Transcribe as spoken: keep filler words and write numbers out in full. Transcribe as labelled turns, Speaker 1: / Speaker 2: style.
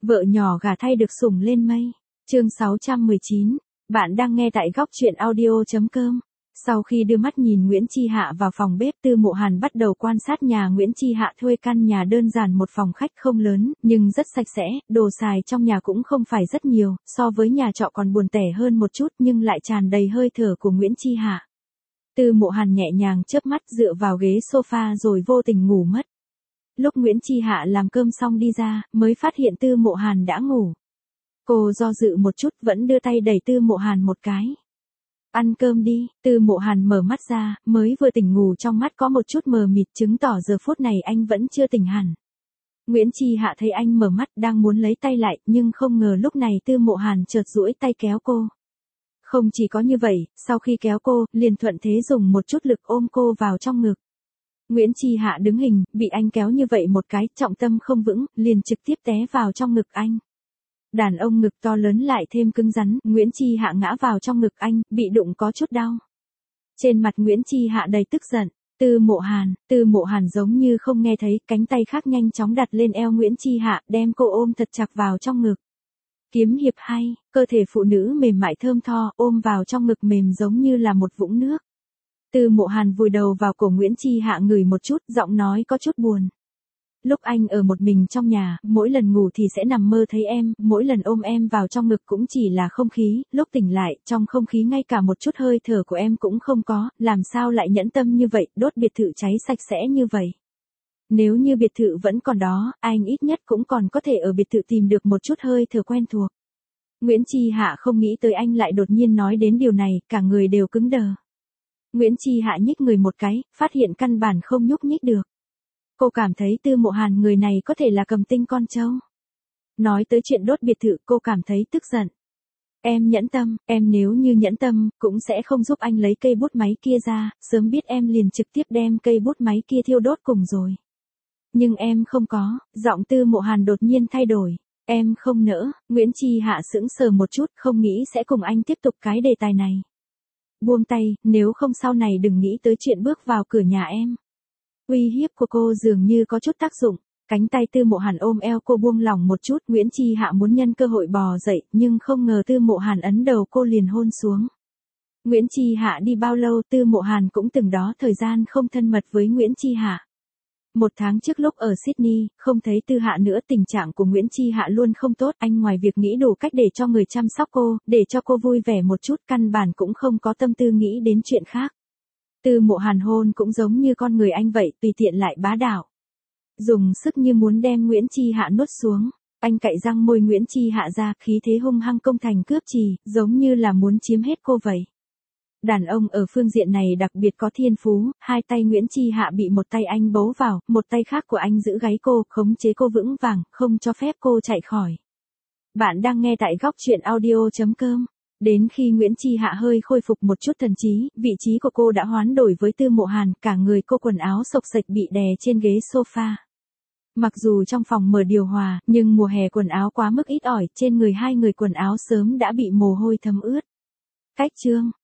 Speaker 1: Vợ nhỏ gả thay được sủng lên mây. Chương sáu trăm mười chín. Bạn đang nghe tại góc truyện audio chấm com. Sau khi đưa mắt nhìn Nguyễn Chi Hạ vào phòng bếp, Tư Mộ Hàn bắt đầu quan sát nhà Nguyễn Chi Hạ thuê căn nhà đơn giản một phòng khách không lớn, nhưng rất sạch sẽ, đồ xài trong nhà cũng không phải rất nhiều, so với nhà trọ còn buồn tẻ hơn một chút nhưng lại tràn đầy hơi thở của Nguyễn Chi Hạ. Tư Mộ Hàn nhẹ nhàng chớp mắt dựa vào ghế sofa rồi vô tình ngủ mất. Lúc Nguyễn Chi Hạ làm cơm xong đi ra, mới phát hiện Tư Mộ Hàn đã ngủ. Cô do dự một chút vẫn đưa tay đẩy Tư Mộ Hàn một cái. Ăn cơm đi. Tư Mộ Hàn mở mắt ra, mới vừa tỉnh ngủ trong mắt có một chút mờ mịt chứng tỏ giờ phút này anh vẫn chưa tỉnh hẳn. Nguyễn Chi Hạ thấy anh mở mắt đang muốn lấy tay lại nhưng không ngờ lúc này Tư Mộ Hàn chợt duỗi tay kéo cô. Không chỉ có như vậy, sau khi kéo cô, liền thuận thế dùng một chút lực ôm cô vào trong ngực. Nguyễn Chi Hạ đứng hình, bị anh kéo như vậy một cái, trọng tâm không vững, liền trực tiếp té vào trong ngực anh. Đàn ông ngực to lớn lại thêm cứng rắn, Nguyễn Chi Hạ ngã vào trong ngực anh, bị đụng có chút đau. Trên mặt Nguyễn Chi Hạ đầy tức giận. Tư Mộ Hàn, Tư Mộ Hàn giống như không nghe thấy, cánh tay khác nhanh chóng đặt lên eo Nguyễn Chi Hạ, đem cô ôm thật chặt vào trong ngực. Kiếm hiệp hay, cơ thể phụ nữ mềm mại thơm tho, ôm vào trong ngực mềm giống như là một vũng nước. Tư Mộ Hàn vùi đầu vào cổ Nguyễn Chi Hạ ngửi một chút, giọng nói có chút buồn. Lúc anh ở một mình trong nhà, mỗi lần ngủ thì sẽ nằm mơ thấy em, mỗi lần ôm em vào trong ngực cũng chỉ là không khí, lúc tỉnh lại, trong không khí ngay cả một chút hơi thở của em cũng không có, làm sao lại nhẫn tâm như vậy, đốt biệt thự cháy sạch sẽ như vậy. Nếu như biệt thự vẫn còn đó, anh ít nhất cũng còn có thể ở biệt thự tìm được một chút hơi thở quen thuộc. Nguyễn Chi Hạ không nghĩ tới anh lại đột nhiên nói đến điều này, cả người đều cứng đờ. Nguyễn Chi Hạ nhích người một cái, phát hiện căn bản không nhúc nhích được. Cô cảm thấy Tư Mộ Hàn người này có thể là cầm tinh con trâu. Nói tới chuyện đốt biệt thự cô cảm thấy tức giận. Em nhẫn tâm, em nếu như nhẫn tâm, cũng sẽ không giúp anh lấy cây bút máy kia ra, sớm biết em liền trực tiếp đem cây bút máy kia thiêu đốt cùng rồi. Nhưng em không có, giọng Tư Mộ Hàn đột nhiên thay đổi. Em không nỡ. Nguyễn Chi Hạ sững sờ một chút, không nghĩ sẽ cùng anh tiếp tục cái đề tài này. Buông tay, nếu không sau này đừng nghĩ tới chuyện bước vào cửa nhà em. Uy hiếp của cô dường như có chút tác dụng, cánh tay Tư Mộ Hàn ôm eo cô buông lỏng một chút, Nguyễn Chi Hạ muốn nhân cơ hội bò dậy, nhưng không ngờ Tư Mộ Hàn ấn đầu cô liền hôn xuống. Nguyễn Chi Hạ đi bao lâu, Tư Mộ Hàn cũng từng đó thời gian không thân mật với Nguyễn Chi Hạ. Một tháng trước lúc ở Sydney, không thấy Tư Hạ nữa, tình trạng của Nguyễn Chi Hạ luôn không tốt, anh ngoài việc nghĩ đủ cách để cho người chăm sóc cô, để cho cô vui vẻ một chút, căn bản cũng không có tâm tư nghĩ đến chuyện khác. Tư Mộ Hàn hôn cũng giống như con người anh vậy, tùy tiện lại bá đạo. Dùng sức như muốn đem Nguyễn Chi Hạ nuốt xuống, anh cạy răng môi Nguyễn Chi Hạ ra, khí thế hung hăng công thành cướp trì, giống như là muốn chiếm hết cô vậy. Đàn ông ở phương diện này đặc biệt có thiên phú, hai tay Nguyễn Chi Hạ bị một tay anh bấu vào, một tay khác của anh giữ gáy cô, khống chế cô vững vàng, không cho phép cô chạy khỏi. Bạn đang nghe tại góc truyện audio chấm com. Đến khi Nguyễn Chi Hạ hơi khôi phục một chút thần trí, vị trí của cô đã hoán đổi với Tư Mộ Hàn, cả người cô quần áo xộc xệch bị đè trên ghế sofa. Mặc dù trong phòng mở điều hòa, nhưng mùa hè quần áo quá mức ít ỏi, trên người hai người quần áo sớm đã bị mồ hôi thấm ướt. Cách chương.